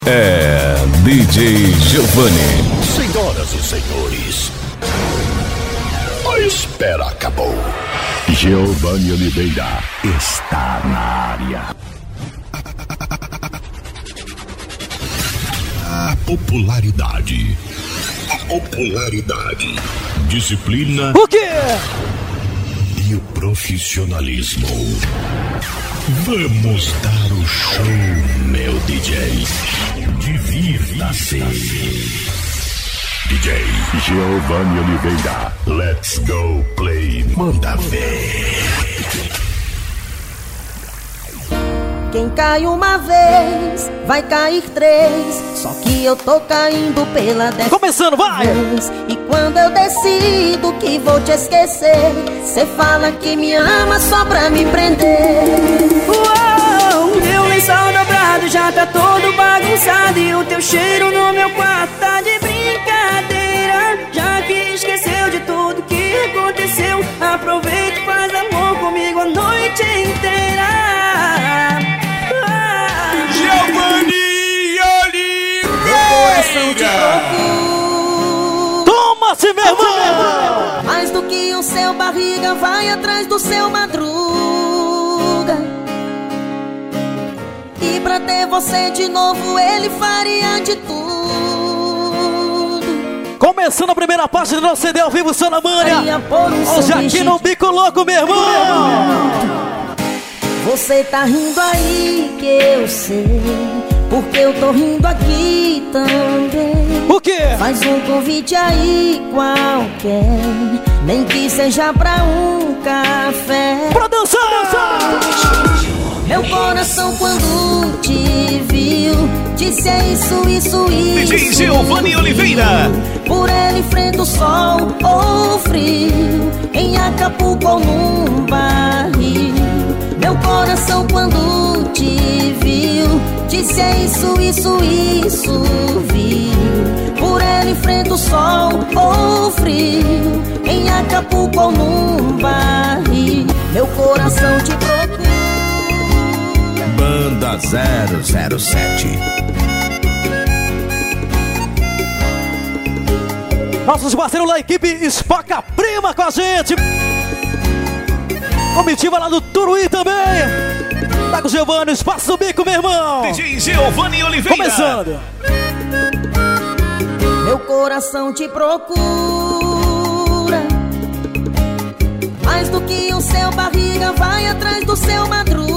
é DJ Giovanni. Senhoras e senhores, a espera acabou. Giovanni Oliveira está na área. A popularidade. Disciplina. O quê? E o profissionalismo. Vamos dar o show, meu DJ. Divirta-se. DJ Giovanni Oliveira. Let's go play. Manda ver. Quem cai uma vez, vai cair três. Só que eu tô caindo pela 10ª Começando, vai! vez. E quando eu decido que vou te esquecer, cê fala que me ama só pra me prender. Uou, meu lençol dobrado já tá todo bagunçado. E o teu cheiro no meu quarto tá de brincadeira. Já que esqueceu de tudo que aconteceu, aproveita e faz amor comigo a noite inteira. Giovanni Oliveira. Toma-se, meu irmão! Mais do que o seu barriga, vai atrás do seu madruga. E pra ter você de novo, ele faria de tudo. Começando a primeira parte do nosso CD ao vivo, Sona Mania. Hoje aqui no Bico Louco, meu irmão. Você tá rindo aí que eu sei, porque eu tô rindo aqui também. O quê? Faz um convite aí qualquer, nem que seja pra um café. Pra dançar! Meu coração quando te viu, disse é isso. DJ Giovanni Oliveira. Por ele enfrenta o sol ou frio, em Acapulco ou num barril. Meu coração quando te viu, disse é isso, viu. Por ele enfrenta o sol ou frio, em Acapulco ou num barril. Meu coração te procura. Banda 007. Nossos parceiros da equipe Espaca Prima com a gente. Comitiva lá do Turuí também. Tá com o Giovanni, Espaço do Bico, meu irmão. DJ Giovanni Oliveira. Começando. Meu coração te procura. Mais do que o seu barriga, vai atrás do seu madruga.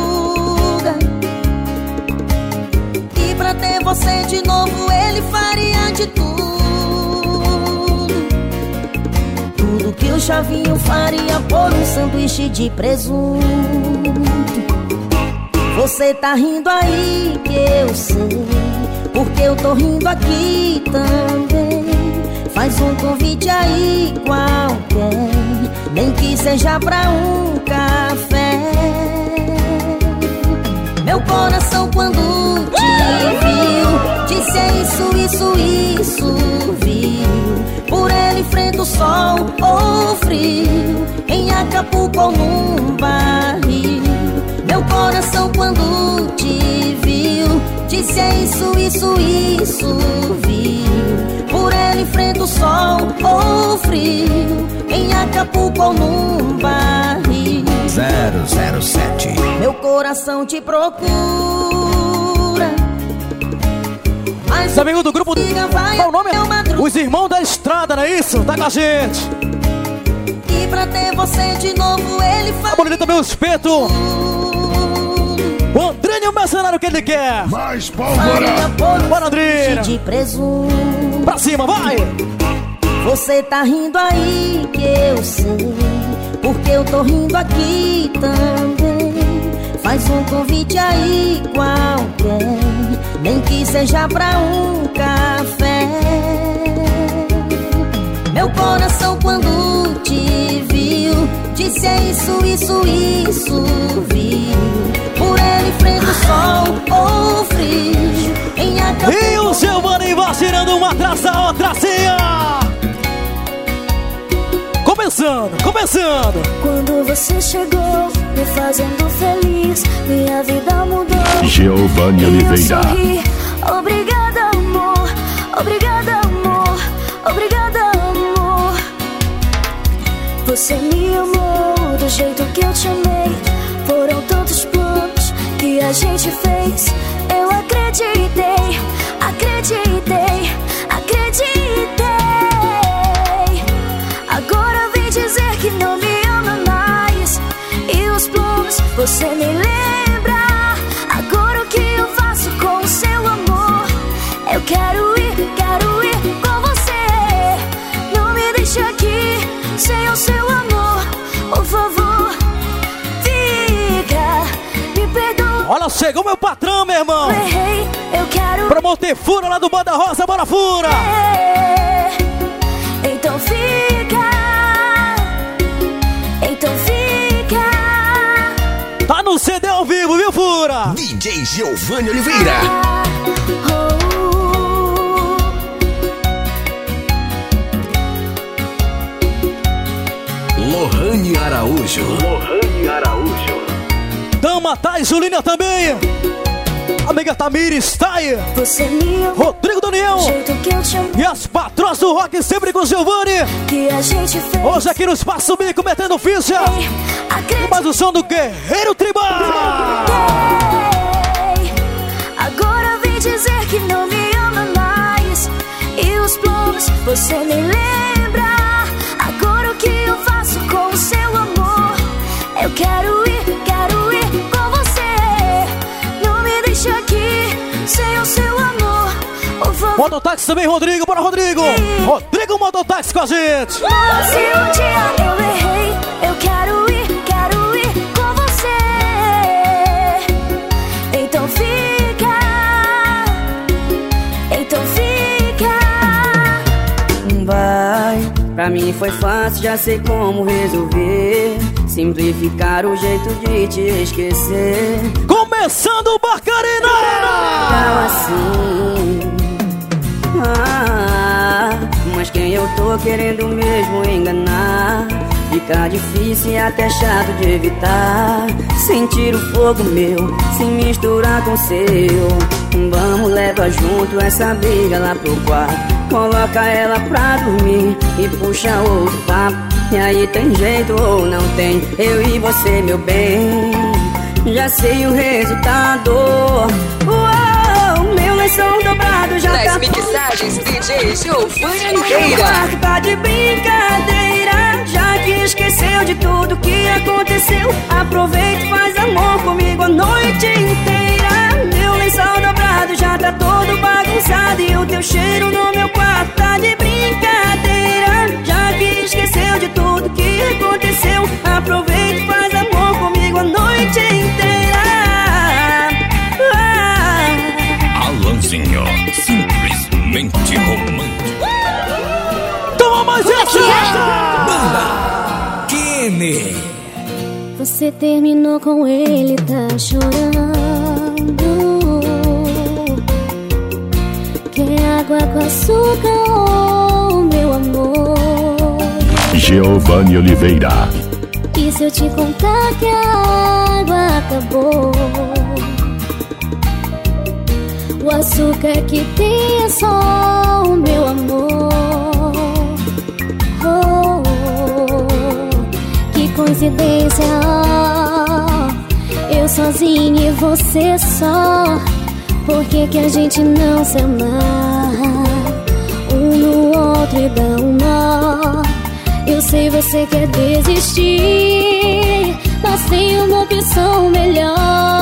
E pra ter você de novo, ele faria de tudo. Tudo que o Chavinho faria por um sanduíche de presunto. Você tá rindo aí que eu sei, porque eu tô rindo aqui também. Faz um convite aí qualquer, nem que seja pra um café. Meu coração quando te viu, disse é isso, viu. Por ele enfrenta o sol ou frio, em Acapulco ou num barril. Meu coração quando te viu, disse é isso, viu. Por ele enfrenta o sol ou frio, em Acapulco ou num barril. 007. Meu coração te procura. Os amigos do grupo, qual o nome? Os Irmãos da Estrada, não é isso? Tá com a gente. E pra ter você de novo, ele faz. Vamos também o Espeto. O André é o mercenário que ele quer. Mais pólvora. Bora, André. De presunto. Pra cima, vai. Você tá rindo aí que eu sei, porque eu tô rindo aqui também. Faz um convite aí qualquer, nem que seja pra um café. Meu coração quando te viu, disse é isso, viu. Por ele enfrenta o sol ou frio, em Acapulco. E o Giovanni vai tirando uma atrás da outra assim, ó. Começando. Quando você chegou, me fazendo feliz, minha vida mudou. Giovanni E eu Oliveira. sorri, Obrigada, amor. Obrigada, amor. Obrigada, amor. Você me amou do jeito que eu te amei. Foram tantos planos que a gente fez. Eu acreditei, acreditei, acreditei. Agora vem dizer que não me ama mais. E os planos você me lembra. Agora o que eu faço com o seu amor? Eu quero ir com você. Não me deixe aqui sem o seu amor. Por favor, fica, me perdoa. Olha, chegou meu patrão, meu irmão. Errei, eu quero. Promoter Fura lá do Banda Rosa, bora Fura. Então fica. Então fica. Tá no CD ao vivo, viu, Fura? DJ Giovanni Oliveira. Lohane Araújo. Dama Thais, Julinha também. Amiga Tamires, Thay. Você me amou Rodrigo Daniel. do jeito que eu te amo. E as patroas do rock sempre com o Giovanni. Que a gente fez. Hoje aqui no Espaço Bico, metendo ficha. E Acreditei. mais o som do Guerreiro Tribal. Agora vem dizer que não me ama mais. E os planos você me lembra. Agora o que eu faço com o seu amor? Eu quero ir com você. Não me deixe aqui sem o seu amor. Por favor. Mototáxi também, Rodrigo. Bora, Rodrigo. Rodrigo Mototáxi com a gente. Se um dia eu errei, eu quero ir com você. Então fica. Vai, pra mim foi fácil, já sei como resolver. Simplificar o jeito de te esquecer. Começando o Barcarina. Não assim. Mas quem eu tô querendo mesmo enganar? Fica difícil e até chato de evitar. Sentir o fogo meu se misturar com o seu. Vamos, leva junto essa briga lá pro quarto. Coloca ela pra dormir e puxa outro papo. E aí tem jeito ou não tem? Eu e você, meu bem, já sei o resultado. Meu lençol dobrado já Nas tá. mixagens DJ Giovanni O Oliveira. quarto tá de brincadeira. Já que esqueceu de tudo que aconteceu, aproveita e faz amor comigo a noite inteira. Meu lençol dobrado já tá todo bagunçado. E o teu cheiro no meu quarto tá de brincadeira. Já que esqueceu de tudo que aconteceu, aproveita e faz amor comigo a noite inteira. Alanzinho, simplesmente romântico. Toma mais essa. Banda Kenny. Você terminou com ele, tá chorando. Quer água com açúcar, oh, meu amor? Giovanni Oliveira. E se eu te contar que a água acabou? O açúcar que tem é só o meu amor. Oh, que coincidência, oh, eu sozinha e você só. Por que que a gente não se amar? Um no outro e dá um nó. Eu sei você quer desistir, mas tem uma opção melhor.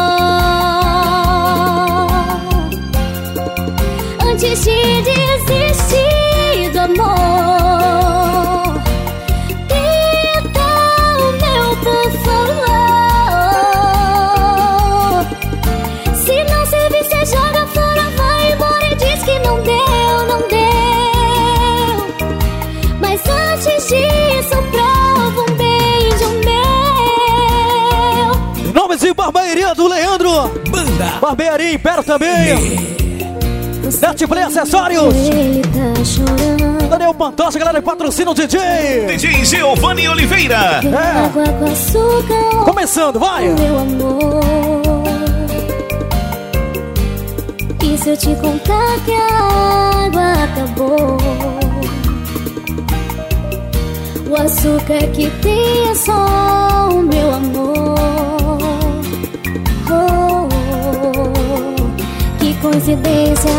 Antes de desistir do amor, tenta o meu, por favor. Se não servir, você joga fora, vai embora e diz que não deu, não deu. Mas antes disso, prova um beijo meu. Nomes de barbearia do Leandro. Banda Barbearia Império também. Netplay Acessórios. Ele tá chorando. Daniel Pantoja, galera, patrocina o DJ. DJ Giovanni Oliveira. Quer água com açúcar, Começando, vai. meu amor. E E se eu te contar que a água acabou? O açúcar que tem é só o meu amor. Oh, que coincidência,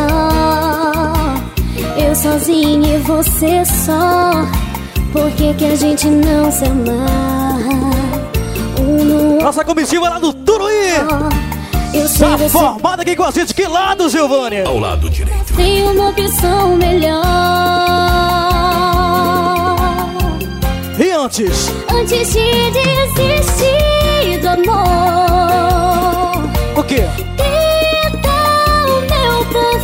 eu sozinha e você só. Por que que a gente não se amarra? Nossa comitiva lá do Turuí tá formada aqui com a gente. Que lado, Giovanni? Ao lado direito. Tem uma opção melhor. E antes? Antes de desistir do amor. O quê? Tenta o meu por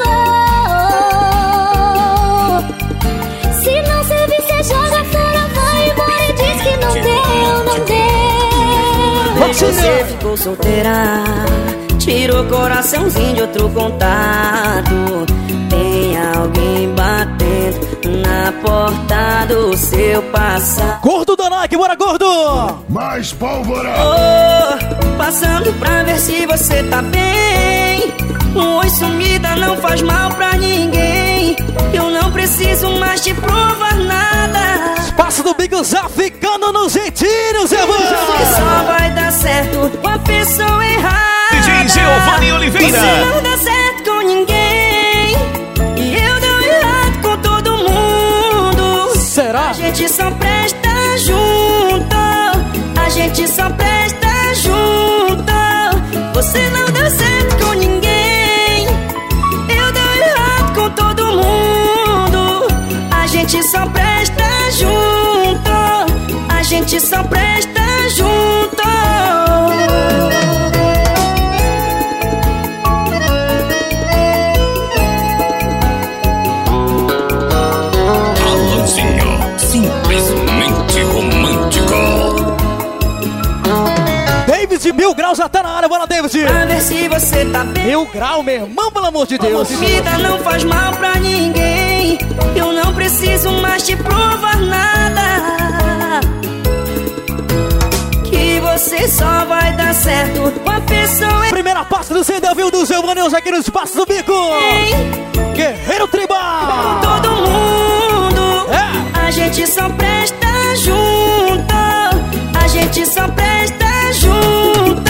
favor. Se não servir, você joga fora, vai embora e diz que não deu, não deu. Você ficou solteira, tirou o coraçãozinho de outro contato. Tem alguém batendo na porta do seu passado. Gordo da Nike, bora gordo! Mais pólvora! Oh, passando pra ver se você tá bem. Um oi sumida não faz mal pra ninguém. Eu não preciso mais te provar nada. Espaço do Bico já ficando no jeitinho, Zé Vani. Só vai dar certo com a pessoa errada. DJ Giovanni Oliveira. Você não dá certo com ninguém e eu dou errado com todo mundo. Será? A gente só presta junto. A gente só presta junto. Você não deu certo com ninguém, eu dou errado com todo mundo. A gente só presta junto. A gente só presta junto. Alanzinho, simplesmente romântico. David Mil Grau já tá na área, bora David! Pra ver se você tá bem. Mil Grau, meu irmão, pelo amor de Deus! Vida não faz mal pra ninguém. Eu não preciso mais te provar nada. Que você só vai dar certo com a pessoa. Primeira parte do Sem Devil do Giovanni hoje aqui no Espaço do Bico! Guerreiro Tribal! Todo mundo. É. A gente só presta junto. A gente só presta junto.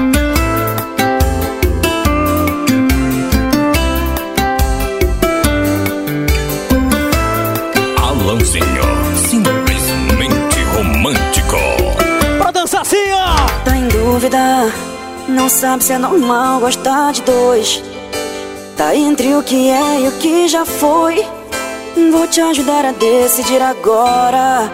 Alanzinho, simplesmente romântico. Pra dançar assim, ó! Tá em dúvida, não sabe se é normal gostar de dois. Tá entre o que é e o que já foi. Vou te ajudar a decidir agora.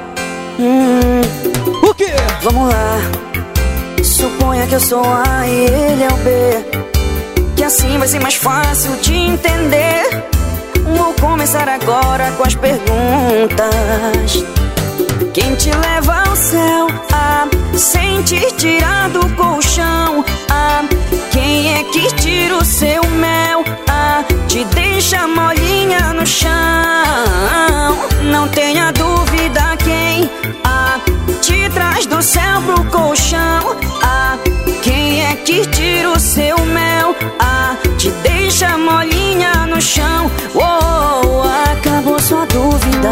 O quê? Vamos lá. Suponha que eu sou A e ele é o B, que assim vai ser mais fácil de entender. Vou começar agora com as perguntas. Quem te leva ao céu? Sem te tirar do colchão. Quem é que tira o seu mel? Te deixa molinha no chão. Não tenha dúvida quem te traz do céu pro colchão. Quem é que tira o seu mel? Te deixa molinha no chão. Acabou sua dúvida.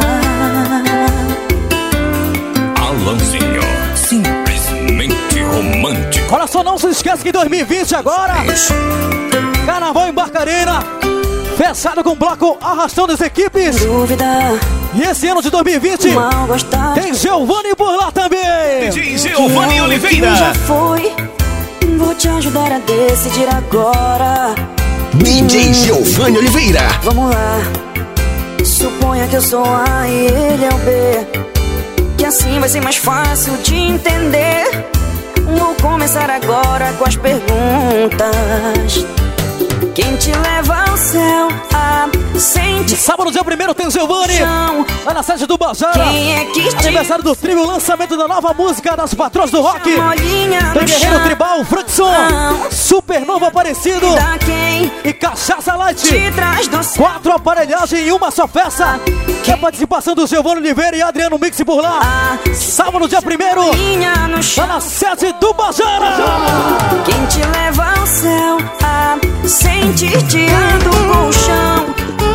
Alanzinho, simplesmente romântico. Olha só, não se esqueça que em 2020 agora Carnaval em Barcarena, fechado com o bloco Arrastando as Equipes. Dúvida. E esse ano de 2020 Mal gostar. tem Giovanni por lá também. DJ Giovanni Oliveira. Quem já foi, vou te ajudar a decidir agora. DJ Giovanni Oliveira. Vamos lá. Suponha que eu sou A e ele é o B, que assim vai ser mais fácil de entender. Vou começar agora com as perguntas. Quem te leva ao céu? Sem te Sábado, dia 1º, tem Giovanni Lá na sede do Bazara. Quem é que Aniversário do trio, o lançamento da nova música das patrões do rock. Tem Guerreiro Tribal, Frankson, Supernova Aparecido e Cachaça Light. 4 aparelhagens e uma só peça. Que é a participação do Giovanni Oliveira e Adriano Mix por lá. Sábado, dia 1º, lá na sede do Bazara. Quem te leva ao céu, sentir te ando com o chão.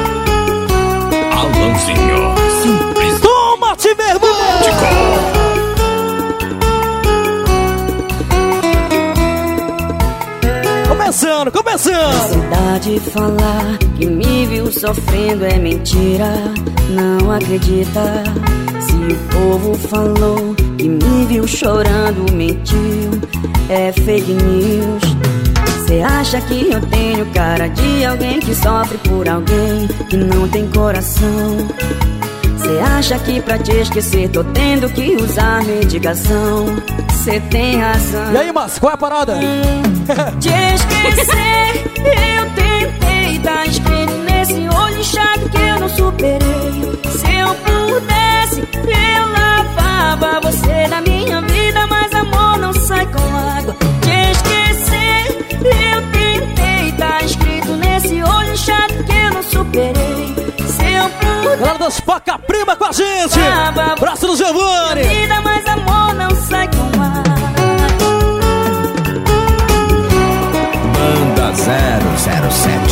Alanzinho. Toma-te, meu irmão. Começando. Cidade falar que me viu sofrendo é mentira, não acredita. Se o povo falou que me viu chorando, mentiu, é fake news. Cê acha que eu tenho cara de alguém que sofre por alguém que não tem coração? Cê acha que pra te esquecer tô tendo que usar medicação? Cê tem razão. E aí, Márcio, qual é a parada? Te esquecer, eu tentei. Tá escrito nesse olho inchado que eu não superei. Se eu pudesse, eu lavava você da minha vida, mas amor não sai com água. Te esquecer, eu tentei. Tá escrito nesse olho inchado que eu não superei. Se eu pudesse, galera das Paca Prima com a gente. Braço do Giovanni. vida, mas amor não sai com água. Banda 007.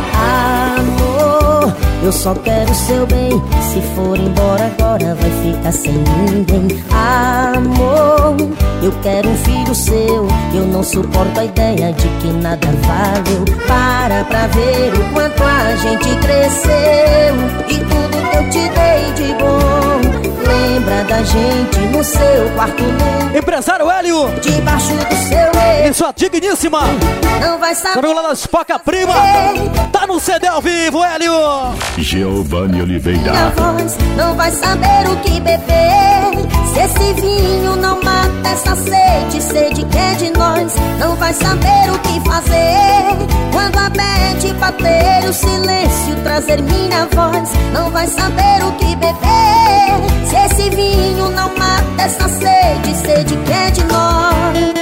Amor, eu só quero seu bem. Se for embora agora vai ficar sem ninguém. Amor, eu quero um filho seu. Eu não suporto a ideia de que nada valeu. Para pra ver o quanto a gente cresceu e tudo que eu te dei de bom. Lembra da gente no seu quarto nu, Empresário Hélio debaixo do seu e sua digníssima. não vai saber. Sabe lá das Paca Prima? Tá no CD ao vivo, Hélio. Giovanni Minha Oliveira. voz não vai saber o que beber. Se esse vinho não mata essa sede, sede que é de nós. Não vai saber o que fazer quando a bad bater, o silêncio trazer minha voz. Não vai saber o que beber. Se esse vinho não mata essa sede, sede que é de nós.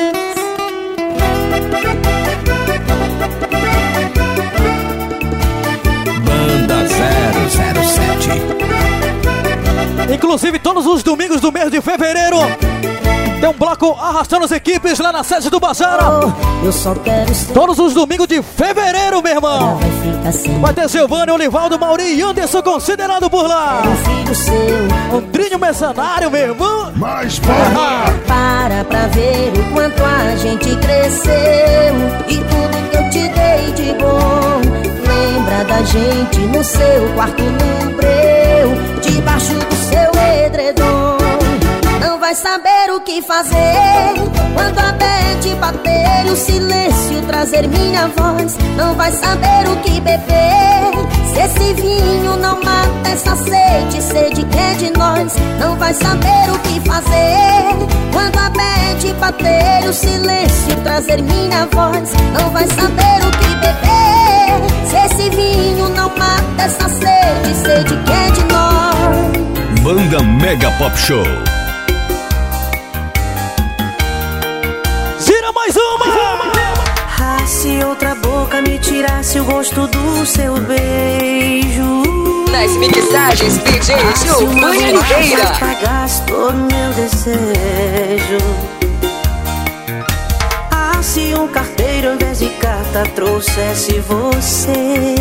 Banda 007. Inclusive, todos os domingos do mês de fevereiro tem um bloco arrastando as equipes lá na sede do Bazara. Eu só quero ser. Todos os domingos de fevereiro, meu irmão. Vai ficar sem Vai ter Giovanni, Olivaldo, Mauri e Anderson considerado por lá. um filho seu. Andrinho Mercenário, meu irmão. Mais forte. Para pra ver o quanto a gente cresceu e tudo que eu te dei de bom. Lembra da gente no seu quarto no breu, debaixo do seu edredom. Não vai saber o que fazer quando a bad bater e o silêncio trazer minha voz. Não vai saber o que beber se esse vinho não mata essa sede, sede que é de nós. Não vai saber o que fazer quando a bad bater e o silêncio trazer minha voz. Não vai saber o que beber se esse vinho não mata essa sede, sede que é de nós. Banda Mega Pop Show. Tira mais uma! Ah, se outra boca me tirasse o gosto do seu beijo. Nas mixagens, DJ Se uma Giovanni borracha Oliveira. apagasse todo meu desejo. Ah, se um carteiro ao invés de carta trouxesse você.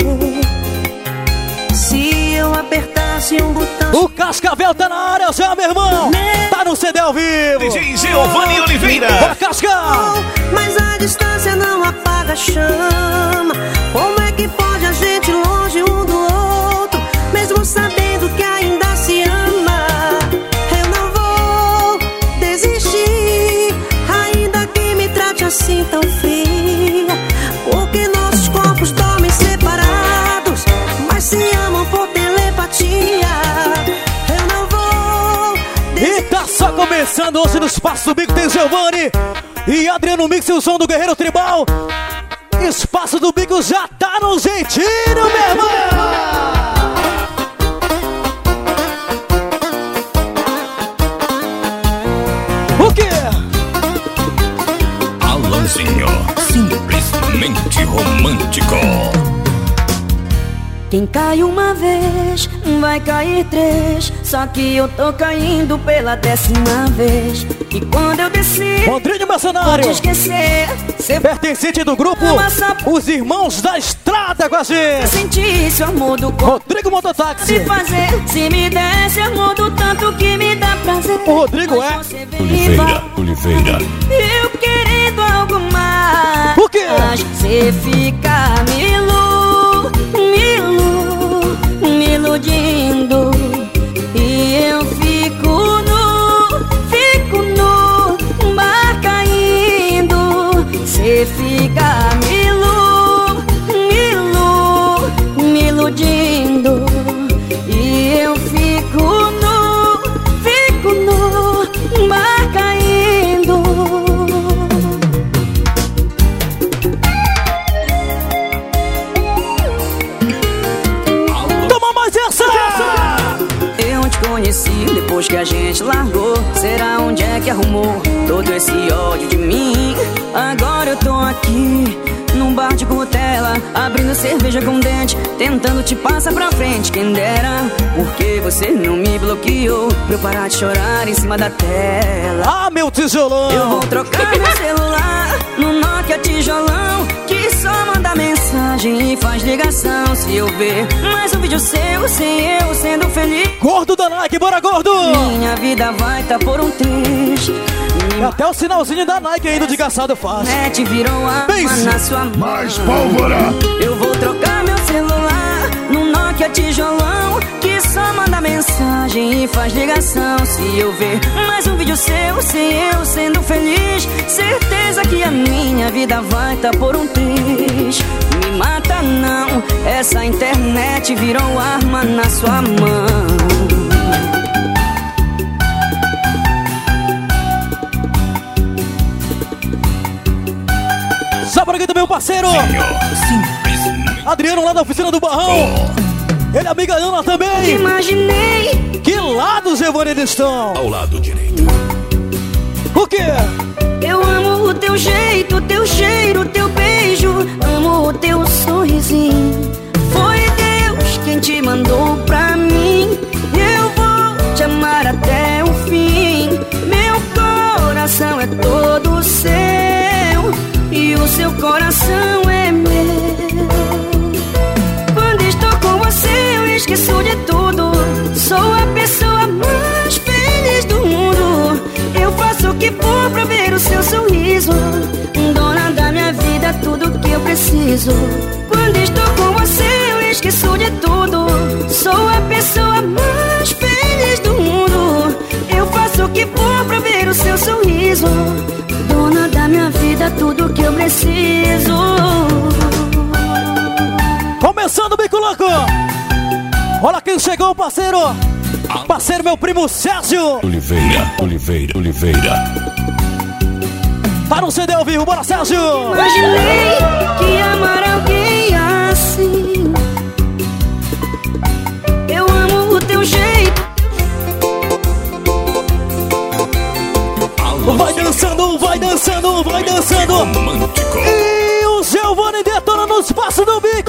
Se eu apertasse um botão. O Cascavel tá na área já, meu irmão. Tá no CD ao vivo. DJ Giovanni Oliveira. Bora, Casca! Mas a distância não apaga a chama. Como é que pode a gente longe um do outro, mesmo sabendo que ainda se ama? Eu não vou desistir, ainda que me trate assim tão fria, porque nossos corpos dormem separados, mas se amam por telepatia. Eu não vou E tá só começando hoje no Espaço do Bico. Tem Giovanni e Adriano Mix e o som do Guerreiro Tribal. Espaço do Bico já tá no jeitinho, meu irmão. Quem cai uma vez, vai cair 3. Só que eu tô caindo pela 10ª vez. E quando eu descer, Rodrigo Mercenário, pode esquecer. Cê pertencente do grupo Os Irmãos da Estrada com a gente. sentisse o amor do corpo Rodrigo Mototáxi. se fazer. Se me desse amor do tanto que me dá prazer. O Rodrigo é Oliveira. Eu querendo algo mais. O quê? Cê fica me iludindo. E eu fico no mar caindo. Cê fica me iludindo. E eu fico no mar caindo. Toma mais essa! Eu te conheci depois que a gente largou. Será onde é que arrumou todo esse ódio de mim? Agora eu tô aqui num bar de cutela, abrindo cerveja com dente, tentando te passar pra frente. Quem dera, porque você não me bloqueou pra eu parar de chorar em cima da tela. Ah, meu tijolão! Eu vou trocar meu celular no Nokia tijolão, que só manda mensagem e faz ligação. Se eu ver mais um vídeo seu, sem eu sendo feliz, Gordo da Nike, bora gordo! minha vida vai tá por um triste. Até o sinalzinho da Nike ainda de caçado faz. Net virou arma Pense. na sua mão. Mais pólvora. Eu vou trocar meu celular no Nokia tijolão, que só manda mensagem e faz ligação. Se eu ver mais um vídeo seu, sem eu sendo feliz, certeza que a minha vida vai tá por um triz. Me mata não, essa internet virou arma na sua mão. Só por aqui também o parceiro Adriano lá da oficina do Barrão. Ele é amiga Ana também. Imaginei. Que lado, Giovanni, eles estão? Ao lado direito. O quê? Eu amo o teu jeito, teu cheiro, teu beijo. Amo o teu sorrisinho. Foi Deus quem te mandou pra mim. Eu vou te amar até o fim. Meu coração é todo seu e o seu coração é meu. Quando estou com você eu esqueço de tudo. Sou a pessoa mais feliz do mundo. Eu faço o que for pra ver o seu sorriso. Dona da minha vida, tudo que eu preciso. Quando estou com você eu esqueço de tudo. Sou a pessoa mais feliz do mundo. Eu faço o que for pra ver o seu sorriso. Dona da minha vida, tudo que eu preciso. Começando o Bico Louco. Olha quem chegou, parceiro. Parceiro, meu primo Sérgio. Oliveira. Tá no CD ao vivo, bora Sérgio. Imaginei que amar alguém assim. Eu amo o teu jeito. Vai dançando, vai dançando, vai dançando. Romântico. E o Giovanni detona no espaço do Bico.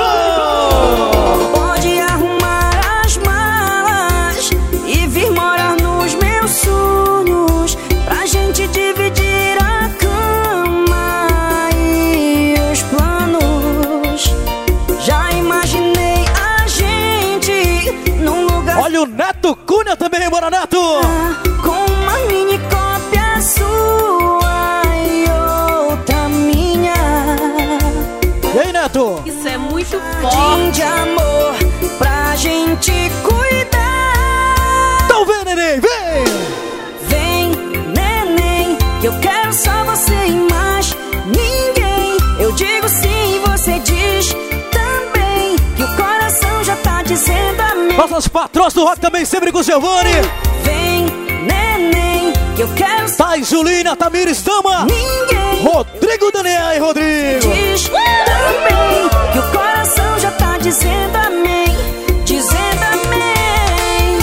Pode arrumar as malas e vir morar nos meus sonhos, pra gente dividir a cama e os planos. Já imaginei a gente num lugar. Olha o Neto Cunha também, bora Neto. Com uma mini cópia sua e outra minha. E aí, Neto? Isso é muito Jardim de amor pra gente cuidar. Então vem, neném, vem. Vem, neném, que eu quero só você e mais ninguém. Eu digo sim, você diz também, que o coração já tá dizendo amém. Nossas patroas do rock também, sempre com o Giovanni. Vem, neném, que eu quero só Thais, Julina, Tamires, Dama, ninguém. Rodrigo, Daniel e Rodrigo. Diz também, que o coração já tá dizendo amém, dizendo amém.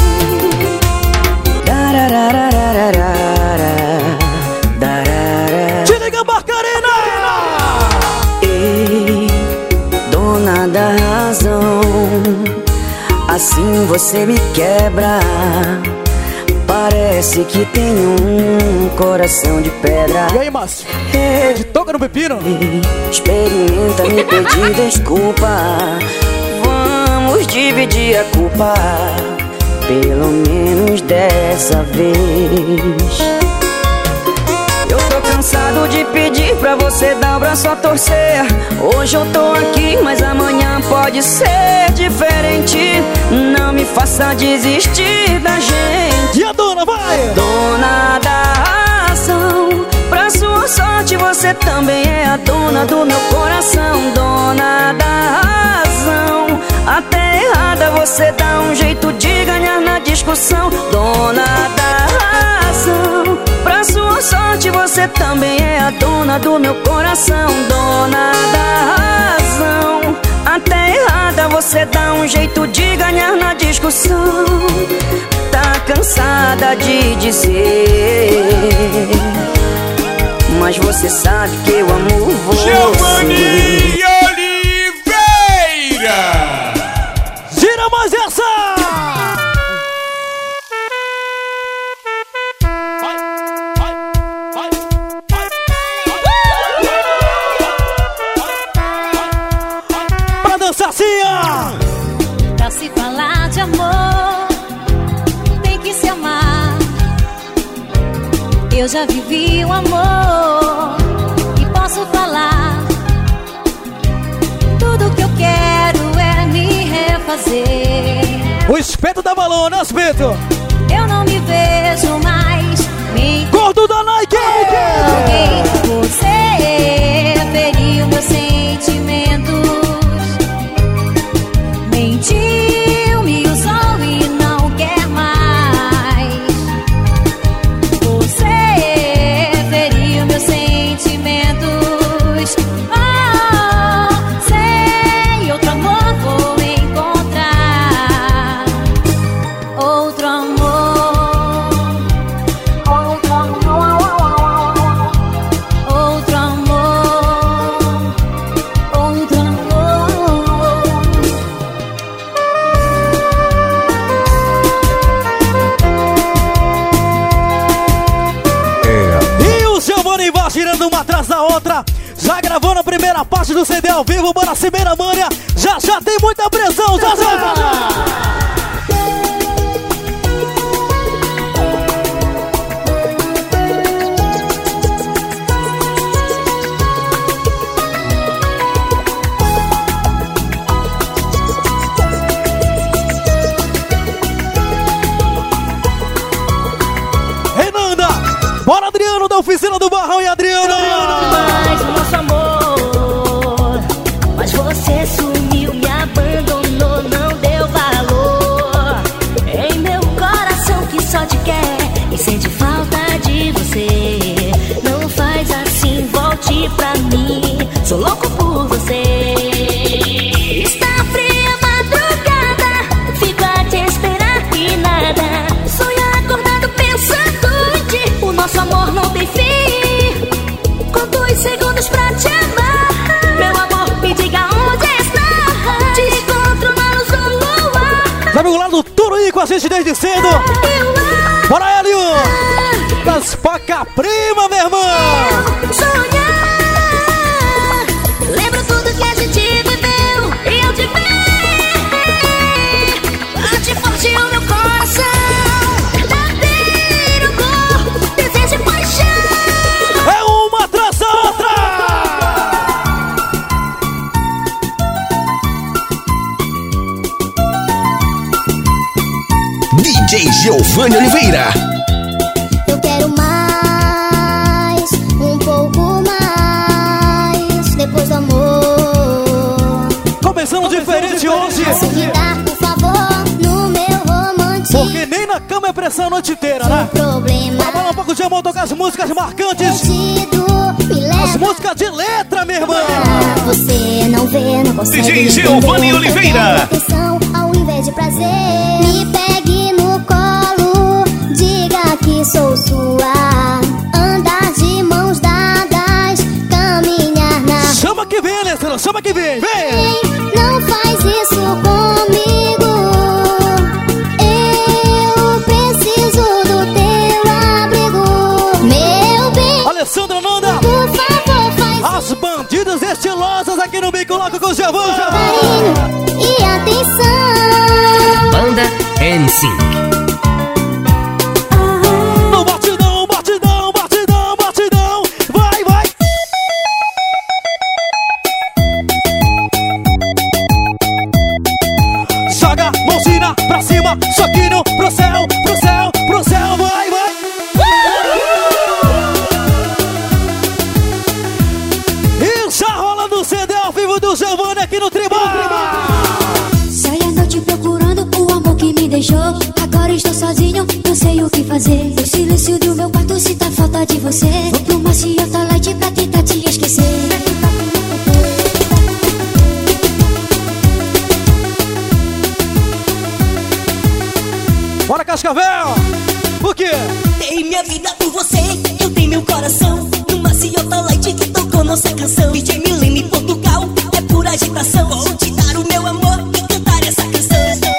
Darararararara, darara. Te liga, Macarena. Ei, dona da razão. coração. Assim você me quebra. Parece que tem um coração de pedra. E aí, Márcio? De toca no pepino? Experimenta me pedir desculpa. Vamos dividir a culpa, pelo menos dessa vez. Eu tô cansado de pedir pra você dar o braço a torcer. Hoje eu tô aqui, mas amanhã pode ser diferente. Não me faça desistir da gente. E a dona, vai! Dona da razão, pra sua sorte você também é a dona do meu coração. Dona da razão, até errada você dá um jeito de ganhar na discussão. Dona da razão, pra sua sorte você também é a dona do meu coração. Dona da razão, até errada você dá um jeito de ganhar na discussão. Tá cansada de dizer, mas você sabe que eu amo você. Giovanni Oliveira! Gira mais essa! Pra dançar assim, ó! Pra se falar de amor, tem que se amar. Eu já vivi um amor e posso falar. Tudo que eu quero é me refazer. O espeto da balona, né, espeto? Eu não me vejo mais me Gordo da Nike! Você feriu meus sentimentos, mentiu, me usou e não quer mais. Você feriu meus sentimentos. Oh, sei, outro amor vou encontrar. Outro amor, outro amor, outro amor, outro amor. E o Giovanni vai girando uma atrás da outra. Já gravou na primeira parte do CD ao vivo, bora Cimeira Mania. Já tem muita pressão, já. Renanda, bora Adriano da oficina do Barrão e Adriano. Mas o nosso amor, mas você sumiu, me abandonou, não deu valor. Em meu coração que só te quer e sente falta de você. Não faz assim, volte pra mim, sou louco por você. Está fria a madrugada, fico a te esperar e nada. Sonho acordado pensando em ti, o nosso amor não tem fim. Com 2 segundos pra te amar, meu amor, me diga onde está. Te encontro na luz do luar. Sabe o lado Turuí com a gente desde cedo. Bora, Hélio! Das Paca Prima, meu irmão! Sonhar, lembro tudo que a gente viveu e eu te ver. Bate forte o meu coração, verdadeiro amor, desejo e paixão. É uma atrás da outra! DJ Giovanni Oliveira. Eu quero mais, um pouco mais, depois do amor. Começando diferente hoje, Me dá, por favor, no meu romantismo. porque nem na cama é pressão a noite inteira, né? Problema Pra falar um pouco de amor, tocar as músicas marcantes, perdido, me as leva. músicas de letra, meu irmão! Você não vê, não consegue DJ entender. Giovanni Eu Oliveira. quero atenção ao invés de prazer. Me pegue no colo, diga que sou sua. Andar de mãos dadas, caminhar na Chama que vem, Alessandro, chama que vem, vem! Não faz isso no bem, coloca com o Giovanni. E atenção. Banda NSYNC. No batidão, batidão, batidão, batidão. Vai, vai. Joga mãozinha pra cima, choquinho pro céu, pro céu, pro céu. Vai, vai. E já rola no CD ao vivo do Giovanni aqui no Tribal. Saí a noite procurando o amor que me deixou. Agora estou sozinho, não sei o que fazer. O silêncio do meu quarto sinta a falta de você. Vou pro Maciota Light pra tentar te esquecer. Bora, Cascavel! O quê? Dei minha vida por você, eu dei meu coração. No Maciota Light que tocou nossa canção. DJ Milene Portugal, é pura agitação. Vou te dar o meu amor e cantar essa canção.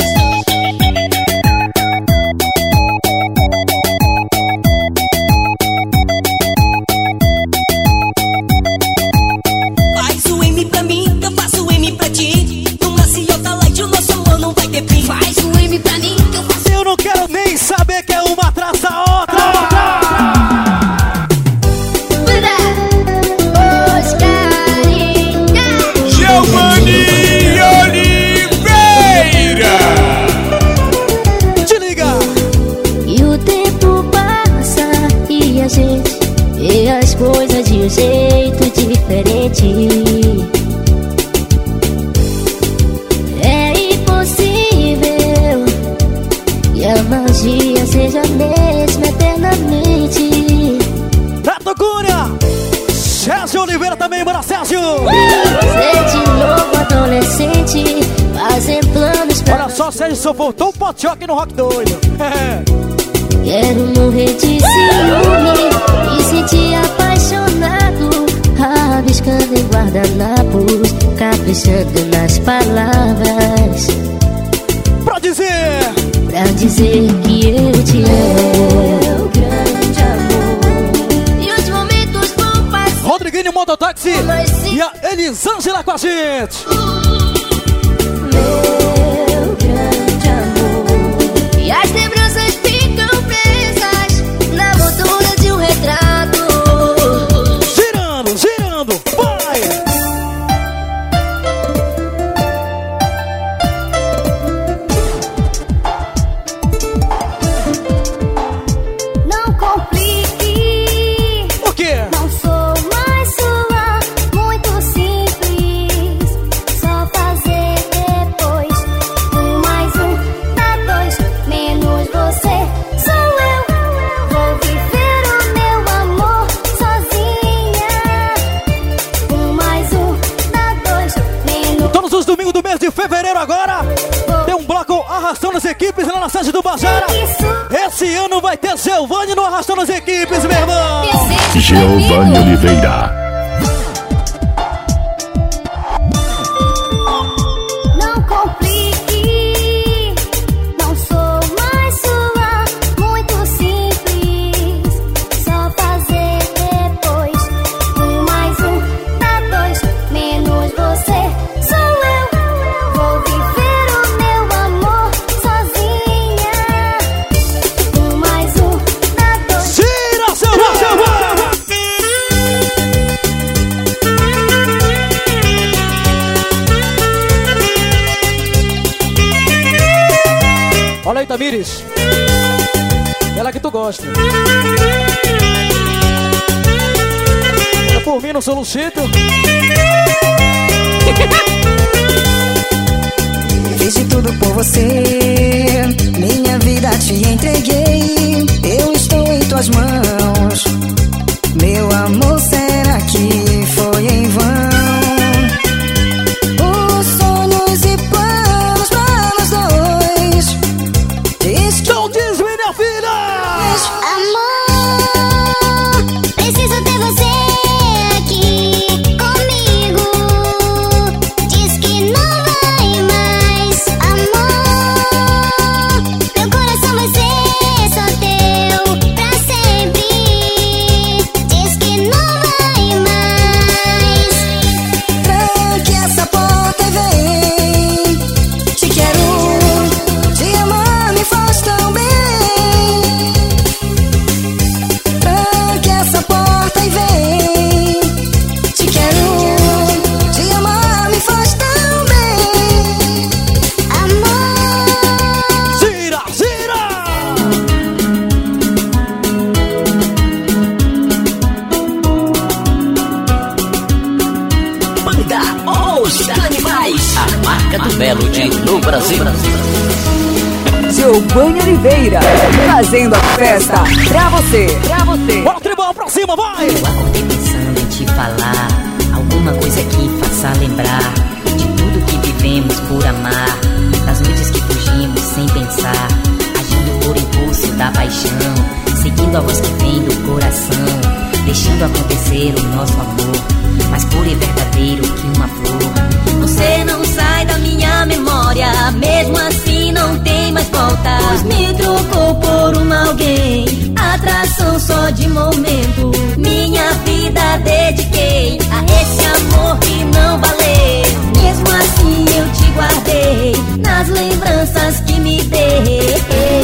Faz o M pra mim, eu faço o M pra ti. No Maciota Light o nosso amor não vai ter fim. Faz o M pra mim, eu faço. Eu não quero nem saber que é uma atrás da outra. Giovanni Oliveira. Te liga. E o tempo passa e a gente vê as coisas de um jeito diferente. É impossível que a magia seja a mesma eternamente. Reto Cunha. Sérgio Oliveira também, bora, Sérgio. Ser de novo adolescente, fazer planos pra... Olha só, Sérgio, só voltou o Potioque no Rock Doido. Quero morrer de ciúme e sentir apaixonado, rabiscando em guardanapos, caprichando nas palavras, Pra dizer que eu te amo. Meu grande amor. E os momentos vão passar. Rodriguinho Mototáxi e a Elisângela com a gente. Meu grande amor. E as lembranças ficam presas na moldura de um retrato. Girando, girando, vai! Não complique. O quê? Não sou mais sua, muito simples. Só fazer depois. Um mais um dá dois, menos você sou eu. Vou viver o meu amor sozinha. Um mais um dá dois, menos. Todos os domingos do mês de fevereiro agora tem um bloco arrastando as equipes lá na sede do Bajara. Esse ano vai ter Giovanni no Arrastando as Equipes, meu irmão. Giovanni Oliveira. Não complique. Não sou mais sua, muito simples. Só fazer depois. Um mais um dá dois, menos você sou eu. Vou viver o meu amor sozinha. Um mais um dá dois. Tira, Giovanni! Olha aí, Tamires. Ela que tu gosta. É por mim no solucito. Fiz de tudo por você, minha vida te entreguei. Eu estou em tuas mãos, meu amor, será que foi em vão? Os sonhos e planos para nós dois. Então diz, minha filha! Amor, preciso ter você aqui comigo. Diz que não vai mais. Amor, meu coração vai ser só teu pra sempre. forte no Brasil. Giovanni Oliveira, fazendo a festa pra você. Bora, tribal, pra cima, vai! Eu acordei pensando em te falar alguma coisa que faça lembrar de tudo que vivemos por amar, das noites que fugimos sem pensar, agindo por impulso da paixão, seguindo a voz que vem do coração, deixando acontecer o nosso amor, mais puro e verdadeiro que uma flor. Você não sai da minha memória, mesmo assim não tem mais volta. Pois me trocou por alguém, atração só de momento. Minha vida dediquei a esse amor que não valeu. Mesmo assim eu te guardei nas lembranças que me deu.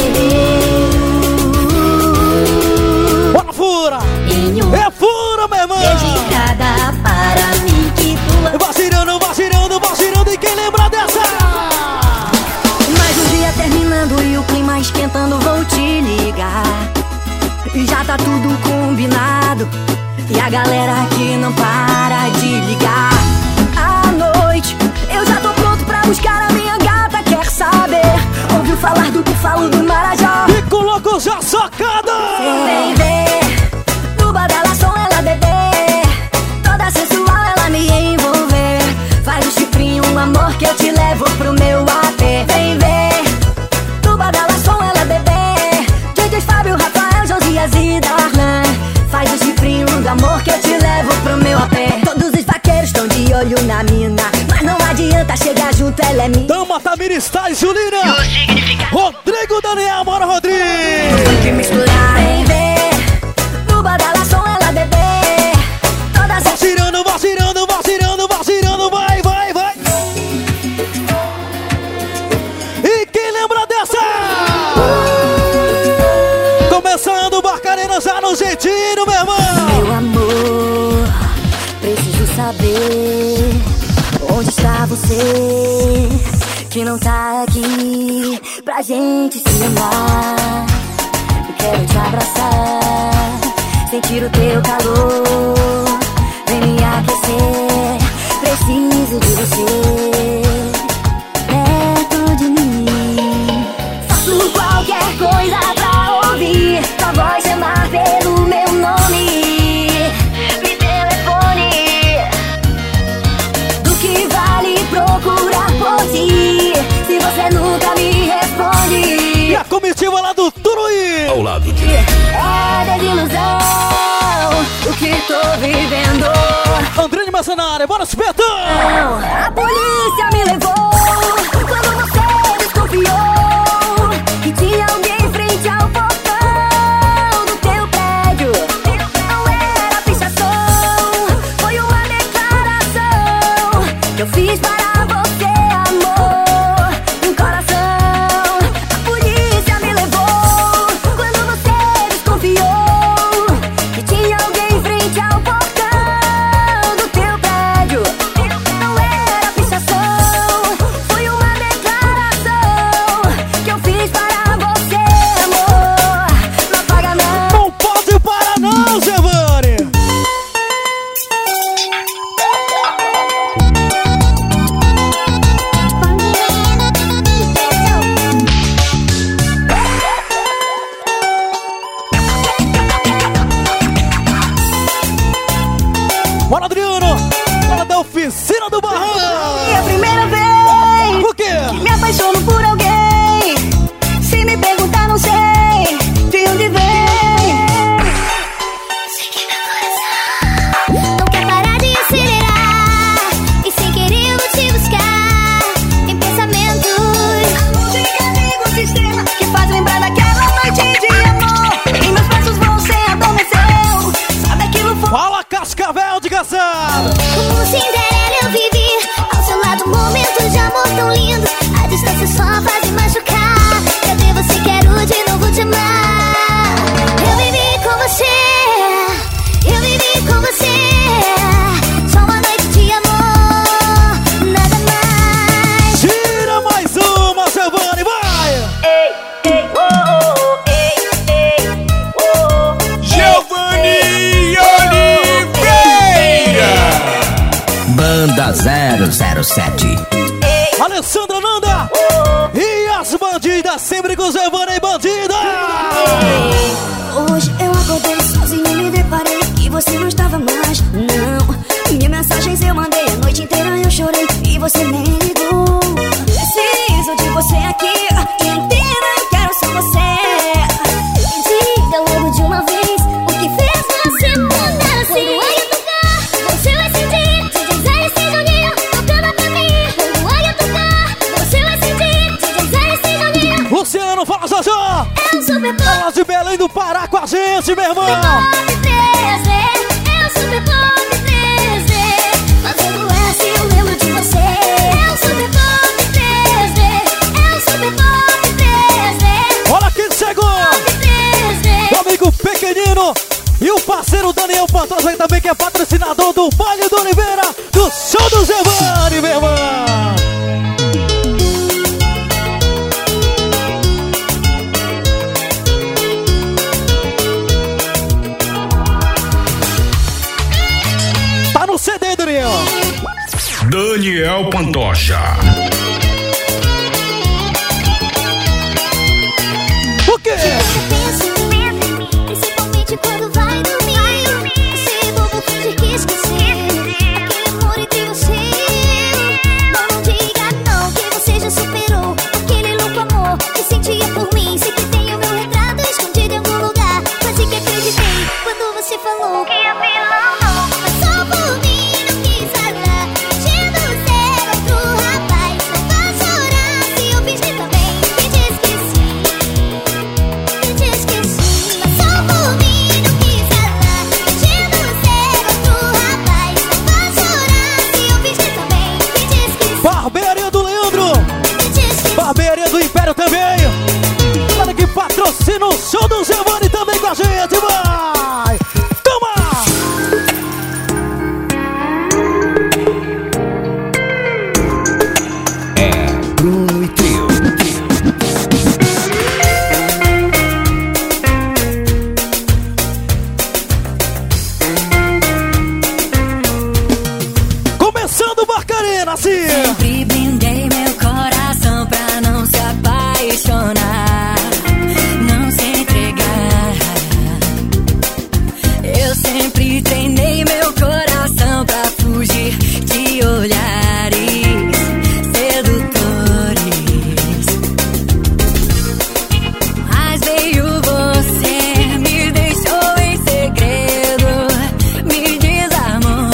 Bora, fura! É fura, meu irmão! Dedicada para mim que tu... Vai girando, e quem lembra dessa? Mais um dia terminando e o clima esquentando, vou te ligar. E já tá tudo combinado, e a galera aqui não para de ligar. À noite, eu já tô pronto pra buscar a minha gata. Quer saber? Ouviu falar do que falo do Marajó? Fico louco já socado! Vem ver, no bar dela som ela beber, toda sensual ela me envolver. Faz um chifrinho, um amor que eu te levo pro meu AP. Vem ver, no bar dela som ela beber, DJ Fábio, Rafael, Josias e Darlan. Faz um chifrinho do amor que eu te levo pro meu AP. Todos os vaqueiros estão de olho na mina, mas não adianta chegar junto, ela é minha. Dama Tamira está Julina, Rodrigo Daniel, bora Rodrigo! Tem que misturar. Vem ver, no bar dela som ela beber, todas vai girando, vai! E quem lembra dessa? Começando o Barcarena já no jeitinho, meu irmão! Meu amor, preciso saber onde está você, que não tá aqui pra gente se amar. Eu quero te abraçar, sentir o teu calor, vem me aquecer. Preciso de você perto de mim. Faço qualquer coisa pra ouvir tua voz chamar pelo meu nome. Me telefone, do que vale procurar por ti, se você nunca me responde. E a comitiva lá do Turuí, ao lado de... É desilusão o que tô vivendo. André de Mercenária, bora espetar! A polícia me levou quando você desconfiou que tinha alguém em frente ao portão do teu prédio. Não era pichação, foi uma declaração que eu fiz para você, amor, um coração. A polícia me levou quando você desconfiou que tinha alguém em frente ao portão do teu prédio. Não era pichação, foi uma declaração que eu fiz para você, amor. Não apaga não. Não pode parar não, Giovanni! Bora, Adriano! Bora da oficina do Barrão! É a primeira vez Por quê? que me apaixono por alguém. Se me perguntar, não sei de onde vem. Não quer parar de acelerar, e sem querer eu vou te buscar em pensamentos. A música liga o sistema que faz lembrar daquela noite de amor. E meus passos vão ser adormeceu. Sabe aquilo foi? Fala, Cascavel de Caçado! Como Cinderela eu vivi ao seu lado, momentos de amor tão lindos. A distância só faz me machucar. Cadê você? Quero de novo te amar. Eu vivi com você, eu vivi com você. Só uma noite de amor, nada mais. Tira mais uma, Giovanni, vai! Giovanni Oliveira. Banda 007. Alessandra Nanda! bandida. E as bandidas sempre com Giovanna e bandida. Hoje eu acordei sozinho e me deparei que você não estava mais, não. Minhas mensagens eu mandei a noite inteira, eu chorei e você nem ligou. Preciso de você aqui inteira, eu quero ser você. Diga logo de uma vez o que fez você mudar assim. Quando eu tocar, você vai sentir. Se dizer esse joguinho, tocando pra mim. Quando eu tocar, você vai sentir. Se dizer esse joguinho. Luciano, fala Jojó. É um super pop. Fala de Belém do Pará com a gente, meu irmão. Pop 13, é um super pop 13. Fazendo S eu lembro de você. É um super pop 13. É um super pop 13. Olha quem chegou. O amigo pequenino e o parceiro Daniel Pantoja, também que é patrocinador do Baile do Oliveira, do show do Giovanni, meu irmão. Tá no CD, Daniel. Daniel Pantoja. O quê? Principalmente quando vai dormir. Esse bobo finge que esqueceu aquele amor entre você e eu. Não diga não que você já superou aquele louco amor que sentia por mim. Sei que tem o meu retrato escondido em algum lugar. Quase que acreditei quando você falou que ia vilão não. Mas só por mim não quis falar. Fingindo ser outro rapaz. Não faz chorar se eu fingir também que te esqueci. Que te esqueci. Mas só por mim não quis falar. Fingindo ser outro rapaz. Não faz chorar se eu fingir também que te esqueci. Barbearia do Leandro. Barbearia do Império também. Olha que patrocina o show do Giovanni também com a gente, vai! Toma! Bruno e Trio. Começando Barcarena, assim! Sempre blindei meu coração pra não se apaixonar, não se entregar. Eu sempre treinei meu coração pra fugir de olhares sedutores. Mas veio você, me deixou em segredo, me desarmou.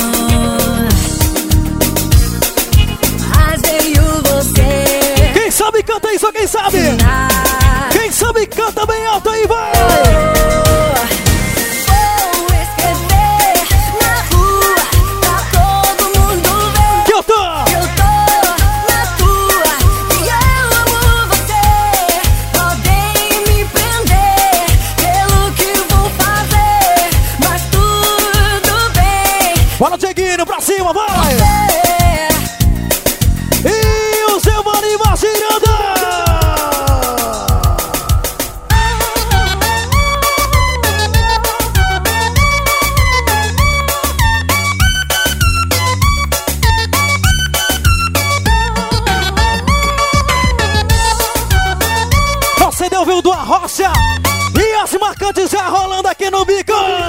Mas veio você. Quem sabe canta isso, quem sabe? Quem sabe canta bem alto aí, vai! Vou escrever na rua pra todo mundo ver Que eu tô! que eu tô na tua, que eu amo você. Podem me prender pelo que vou fazer, mas tudo bem. Bora, Dieguinho, pra cima, vai! E o Giovanni vai girando! Você deu viu do Arrocha e as marcantes já rolando aqui no bico!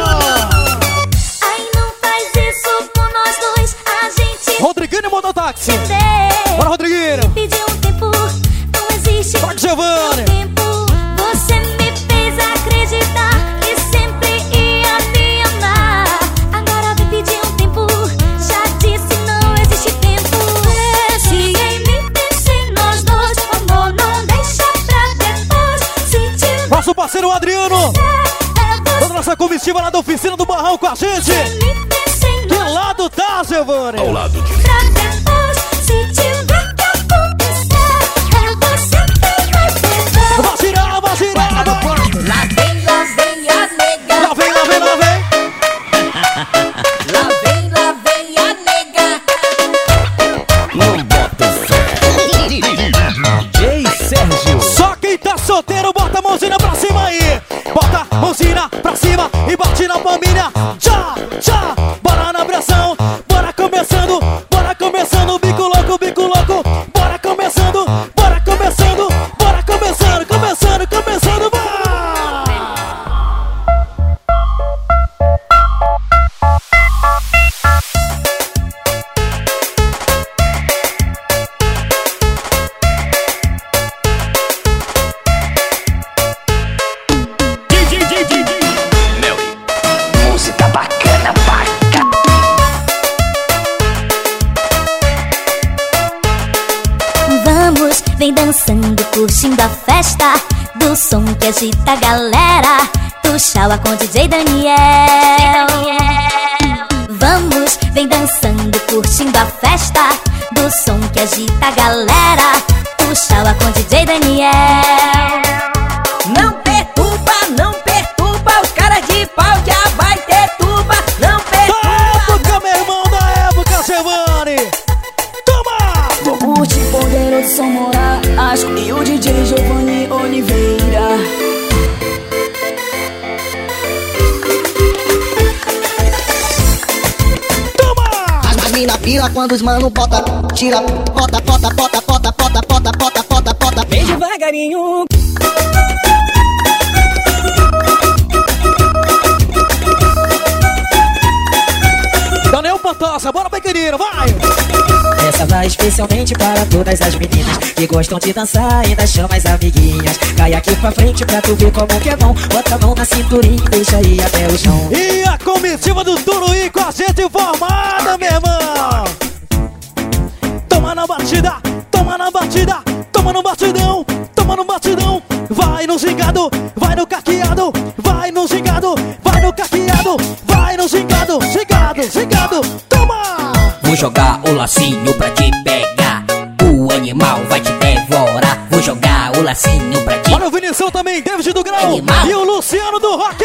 Ai, não faz isso com nós dois. A gente Rodriguinho e mototáxi! entender. Bora, Rodriguinho! Pediu um tempo, não existe Vai, Giovanni! tempo. Você me fez acreditar que sempre ia me amar. Agora vem pedir um tempo, já disse não existe tempo. Se em mim pense nós dois, amor, não deixa pra depois. Se tiver Nosso parceiro Adriano! é Toda nossa comitiva lá da oficina do Barrão com a gente! você. Me pense em Que nós lado tá, Giovanni? Ao lado de pra depois. Se tiver que acontecer, é você quem vai perder. Vai girar, vai girar! Lá vem as negas. Lá vem, lá vem, lá vem! Lá vem a nega. Não bota fé. DJ Sérgio. Só quem tá solteiro, bota a mãozinha pra cima aí! Bota a mãozinha pra cima e bate na palminha! Tchá, tchá! Bora na pressão! Bora começando! Bora começando! dançando, curtindo a festa do som que agita a galera do Chaua com DJ Daniel. Vamos, vem dançando, curtindo a festa do som que agita a galera do Chaua com DJ Daniel. Não perturba, não perturba, os caras de pau já vai ter tuba. Não perturba. Da época, meu irmão, da época, Giovanni. Toma! Vou curtir Poderoso Som Moraes e o DJ Giovanni Oliveira. As mina pira quando os mano bota, tira, bota, bota, bota, bota, bota, bota, bota, bota, bota. Bem devagarinho. Daniel Pantoja, bora pequenino, vai! Essa vai especialmente para todas as meninas que gostam de dançar, ainda chama as amiguinhas. Cai aqui pra frente pra tu ver como que é bom. Bota a mão na cinturinha e deixa aí até o chão. E a comitiva do Turuí com a gente formada, meu irmão. Toma na batida, toma na batida, toma no batidão, toma no batidão. Vai no gingado, vai no caqueado, vai no gingado, vai no caqueado, vai no gingado, gingado, gingado, toma! Vou jogar o lacinho pra te pegar, o animal vai te devorar. Vou jogar o lacinho pra te... Olha o Vinição também, David do Grau animal. E o Luciano do Rock.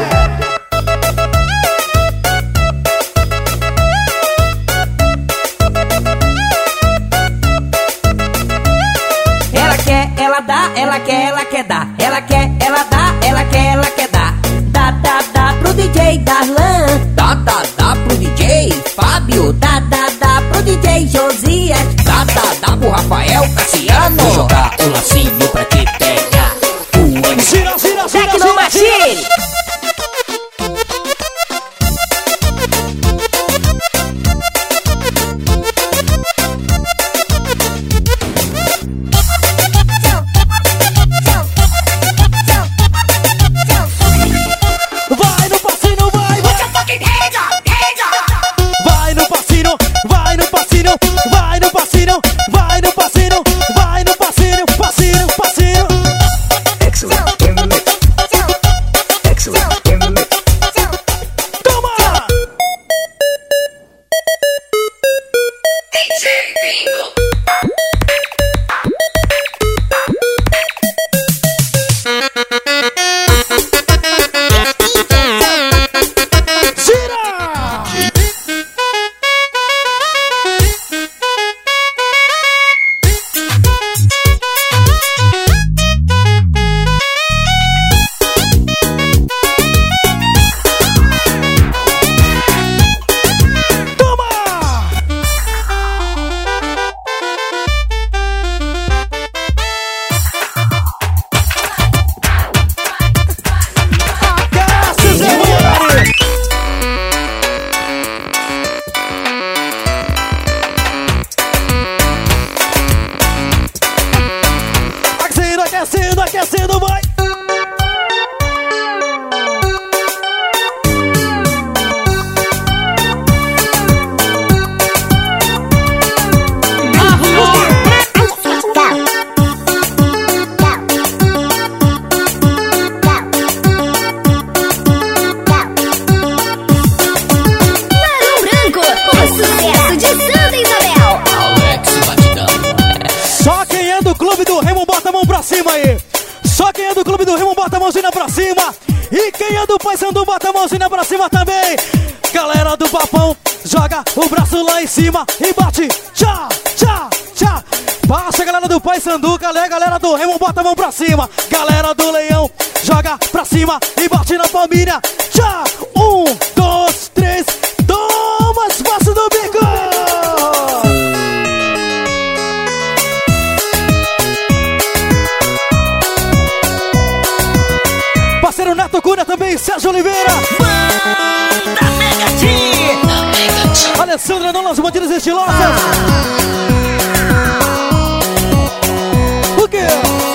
Ela quer, ela dá, ela quer, ela quer dar. Ela quer, ela dá, ela quer, ela quer dar. Dá, dá, dá pro DJ Darlan. Dá, dá, dá pro DJ Fábio. Dá, dá, dá pro DJ Josias. Dá, dá, dá pro Rafael Cassiano. Vou jogar o lacinho pra te pegar, o animal. Gira, gira, gira, Tecno gira, Machine. gira. Vai no passinho, vai, vai. Vai no passinho, vai no passinho, vai no passinho, vai no passinho, vai no passinho, passinho, passinho. Excellent in the mix. Excellent in the mix. Toma! Gira! Toma! Cássio Giovanni! Aquecendo, aquecendo, aquecendo, vai! Barão Branco, o sucesso de Santa Isabel. Alex Batidão. Só quem é do clube do Remo bota a mão pra cima aí. Só quem é do clube do Remo bota a mãozinha pra cima. E quem é do Paysandu bota a mãozinha pra cima também. Galera do Papão, joga o braço lá em cima e bate. Tchá, tchá, tchá. Baixa, galera do Paysandu, galera do Remo bota a mão pra cima. Galera do Leão, joga pra cima e bate na palminha. Tchá, 1, 2, 3, toma espaço do bico. Parceiro Neto Cunha também, Sérgio Oliveira. Da Mega T. Alessandra Donas Bandidas Estilosas. O quê?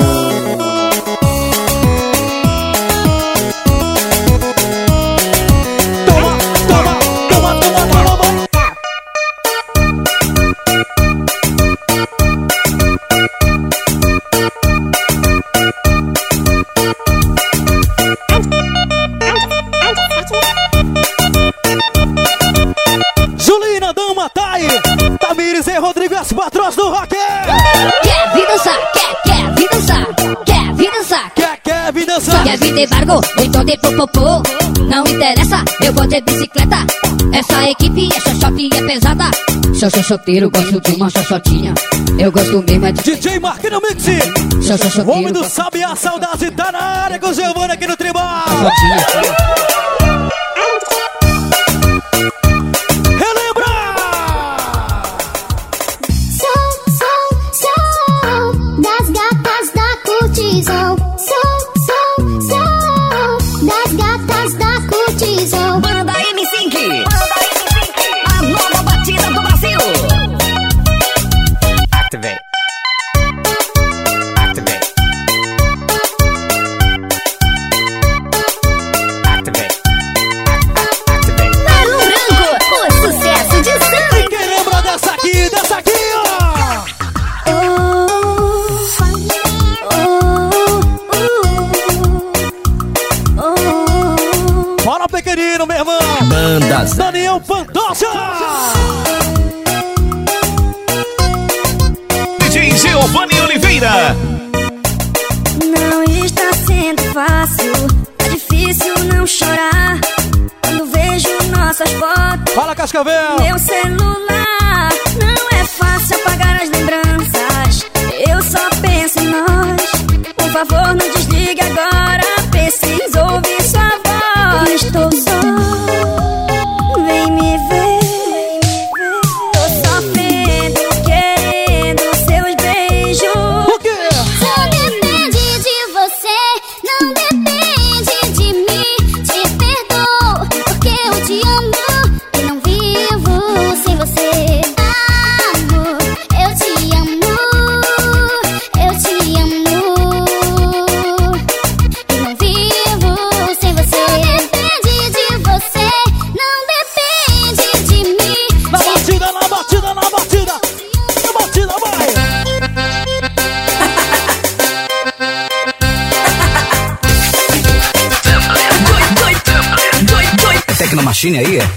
Toma, toma, toma, toma, toma, toma. de debargo, então de popopô. Não interessa, eu vou de bicicleta. Essa equipe é xoxote e é pesada. Sou xoxoteiro, gosto de uma xoxotinha. Eu gosto mesmo é de... DJ Marquinhos Mix. O homem do Sabe a Saudade tá na área com o Giovanni aqui no Tribal. Das gatas da curtição. Das gatas da curtição. Banda M5. A nova batida do Brasil. Activate. Barulho Branco, o sucesso de Sandro. Quem lembra dessa aqui, Fala, pequenino, meu irmão. Bandas Daniel Pantoja. DJ Giovanni Oliveira. Não está sendo fácil, é difícil não chorar quando vejo nossas fotos. Fala, Cascavel. Meu celular, não é fácil apagar as lembranças. Eu só penso em nós. Por favor, não desligue agora. Preciso ouvir sua voz. Estou só, vem me ver. Tô sofrendo, querendo seus beijos. O quê? Só depende de você, não depende de mim. Te perdoo, porque eu te amo e não vivo sem você. Amor, eu te amo, eu te amo e não vivo sem você. Depende de você, não depende de mim. Na batida, na batida, na batida. Na batida, vai. É Tecnomachine aí, é?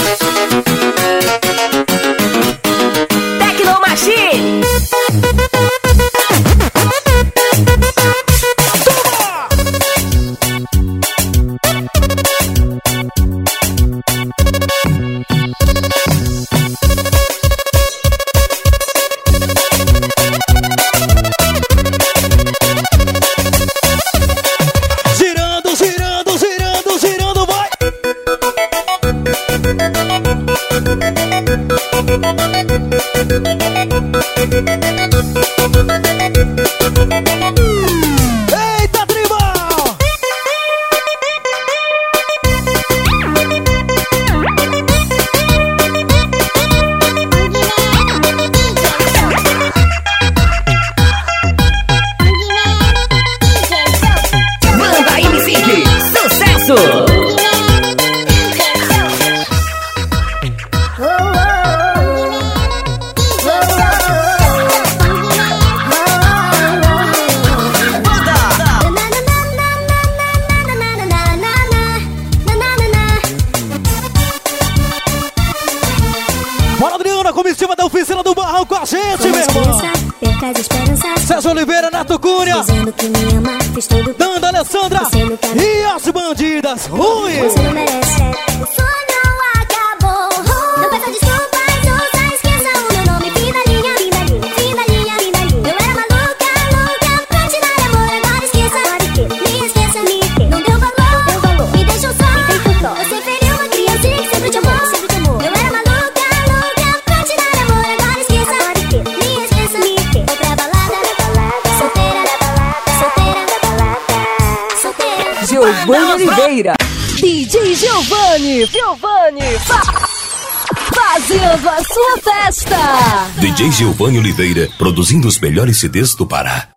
Tecnomachine. Girando, girando, girando, girando, vai. Eita, tribal! Banda M5. Sucesso. Bora, Adriana, comitiva da oficina do Barrão com a gente, meu irmão. César Oliveira, Neto Cunha, Dizendo que me ama, fiz tudo que Danda Alessandra você não quer. e as bandidas. Ui! você não merece. O sonho acabou. Não peça desculpas, ouça, esqueça o meu nome. Fim da linha, fim da linha, fim da linha, fim da linha. Eu era maluca, louca pra te dar amor. Agora esqueça, me esqueça, não deu valor, me deixou só. Você feriu uma criança que sempre te amou, sempre te amou. Eu era maluca, louca pra te dar amor. Agora esqueça, me esqueça, vou pra balada, solteira, solteira. Giovanni Oliveira. DJ Giovanni fazendo a sua festa. DJ Giovanni Oliveira, produzindo os melhores CDs do Pará.